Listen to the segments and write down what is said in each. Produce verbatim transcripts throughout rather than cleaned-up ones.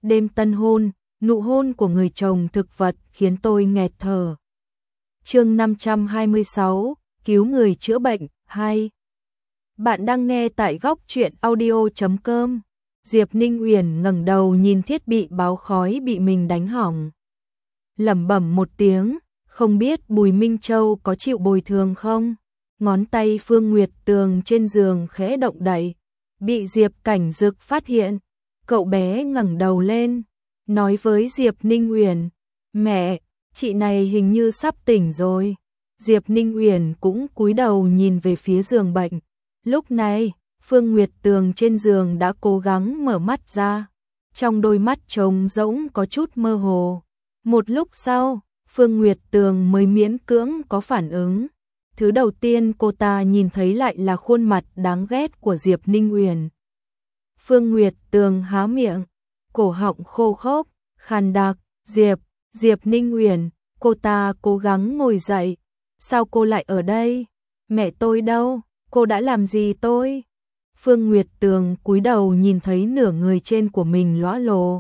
đêm tân hôn, nụ hôn của người chồng thực vật khiến tôi nghẹt thở. Chương năm trăm hai mươi sáu, cứu người chữa bệnh, hai. Bạn đang nghe tại góc truyện audio chấm com. Diệp Ninh Uyển ngẩng đầu nhìn thiết bị báo khói bị mình đánh hỏng. Lẩm bẩm một tiếng, không biết Bùi Minh Châu có chịu bồi thường không? Ngón tay Phương Nguyệt Tường trên giường khẽ động đậy, bị Diệp Cảnh Dực phát hiện. Cậu bé ngẩng đầu lên, nói với Diệp Ninh Uyển, "Mẹ, chị này hình như sắp tỉnh rồi." Diệp Ninh Uyển cũng cúi đầu nhìn về phía giường bệnh. Lúc này, Phương Nguyệt Tường trên giường đã cố gắng mở mắt ra, trong đôi mắt trống rỗng có chút mơ hồ. Một lúc sau, Phương Nguyệt Tường mới miễn cưỡng có phản ứng. Thứ đầu tiên cô ta nhìn thấy lại là khuôn mặt đáng ghét của Diệp Ninh Uyển. Phương Nguyệt Tường há miệng, cổ họng khô khốc, khàn đặc, "Diệp, Diệp Ninh Uyển." Cô ta cố gắng ngồi dậy. "Sao cô lại ở đây? Mẹ tôi đâu? Cô đã làm gì tôi?" Phương Nguyệt Tường cúi đầu nhìn thấy nửa người trên của mình lõa lồ.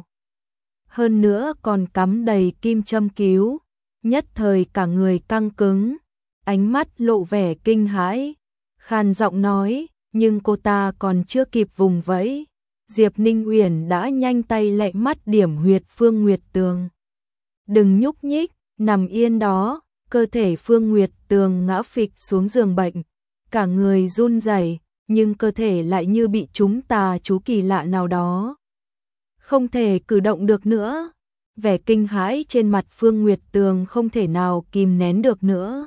Hơn nữa còn cắm đầy kim châm cứu. Nhất thời cả người căng cứng, ánh mắt lộ vẻ kinh hãi, khàn giọng nói, nhưng cô ta còn chưa kịp vùng vẫy. Diệp Ninh Uyển đã nhanh tay lẹ mắt điểm huyệt Phương Nguyệt Tường. "Đừng nhúc nhích, nằm yên đó." Cơ thể Phương Nguyệt Tường ngã phịch xuống giường bệnh, cả người run rẩy, nhưng cơ thể lại như bị trúng tà chú kỳ lạ nào đó, không thể cử động được nữa. Vẻ kinh hãi trên mặt Phương Nguyệt Tường không thể nào kìm nén được nữa.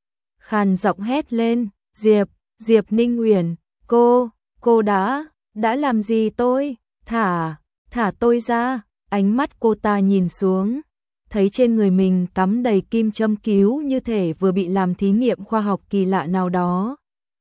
Khàn giọng hét lên, "Diệp, Diệp Ninh Uyển, cô, cô đã, đã làm gì tôi? Thả, thả tôi ra." Ánh mắt cô ta nhìn xuống, thấy trên người mình cắm đầy kim châm cứu như thể vừa bị làm thí nghiệm khoa học kỳ lạ nào đó.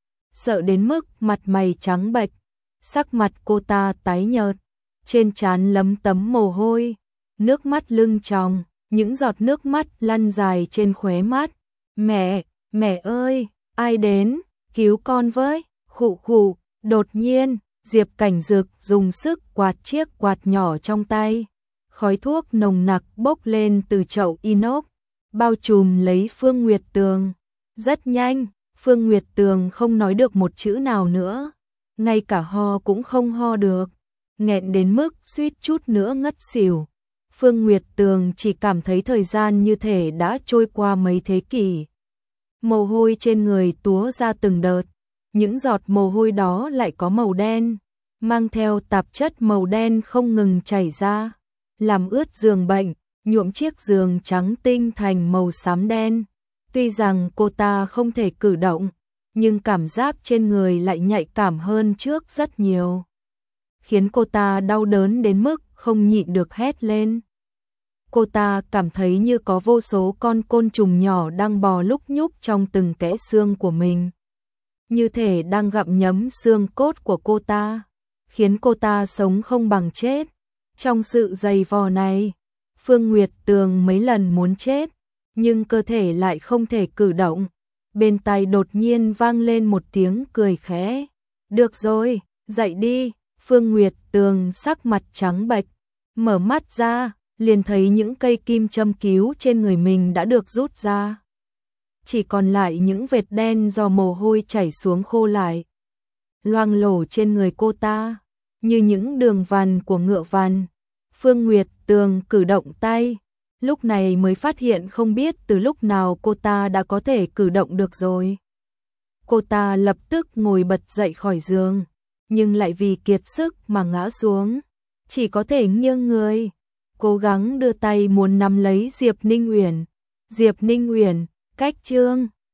Sợ đến mức mặt mày trắng bệch, sắc mặt cô ta tái nhợt, trên trán lấm tấm mồ hôi, nước mắt lưng tròng, những giọt nước mắt lăn dài trên khóe mắt. "Mẹ, mẹ ơi, ai đến, cứu con với." Khụ khụ. Đột nhiên, Diệp Cảnh Dực dùng sức quạt chiếc quạt nhỏ trong tay. Khói thuốc nồng nặc bốc lên từ chậu inox, bao trùm lấy Phương Nguyệt Tường. Rất nhanh, Phương Nguyệt Tường không nói được một chữ nào nữa, ngay cả ho cũng không ho được, nghẹn đến mức suýt chút nữa ngất xỉu. Phương Nguyệt Tường chỉ cảm thấy thời gian như thể đã trôi qua mấy thế kỷ. Mồ hôi trên người túa ra từng đợt, những giọt mồ hôi đó lại có màu đen, mang theo tạp chất màu đen không ngừng chảy ra, làm ướt giường bệnh, nhuộm chiếc giường trắng tinh thành màu xám đen. Tuy rằng cô ta không thể cử động, nhưng cảm giác trên người lại nhạy cảm hơn trước rất nhiều, khiến cô ta đau đớn đến mức không nhịn được hét lên. Cô ta cảm thấy như có vô số con côn trùng nhỏ đang bò lúc nhúc trong từng kẽ xương của mình, như thể đang gặm nhấm xương cốt của cô ta, khiến cô ta sống không bằng chết. Trong sự dày vò này, Phương Nguyệt Tường mấy lần muốn chết, nhưng cơ thể lại không thể cử động. Bên tai đột nhiên vang lên một tiếng cười khẽ. "Được rồi, dậy đi." Phương Nguyệt Tường sắc mặt trắng bệch, mở mắt ra, liền thấy những cây kim châm cứu trên người mình đã được rút ra. Chỉ còn lại những vệt đen do mồ hôi chảy xuống khô lại, loang lổ trên người cô ta, như những đường vằn của ngựa vằn. Phương Nguyệt Tường cử động tay, lúc này mới phát hiện không biết từ lúc nào cô ta đã có thể cử động được rồi. Cô ta lập tức ngồi bật dậy khỏi giường, nhưng lại vì kiệt sức mà ngã xuống, chỉ có thể nghiêng người, cố gắng đưa tay muốn nắm lấy Diệp Ninh Uyển. "Diệp Ninh Uyển." Cách chương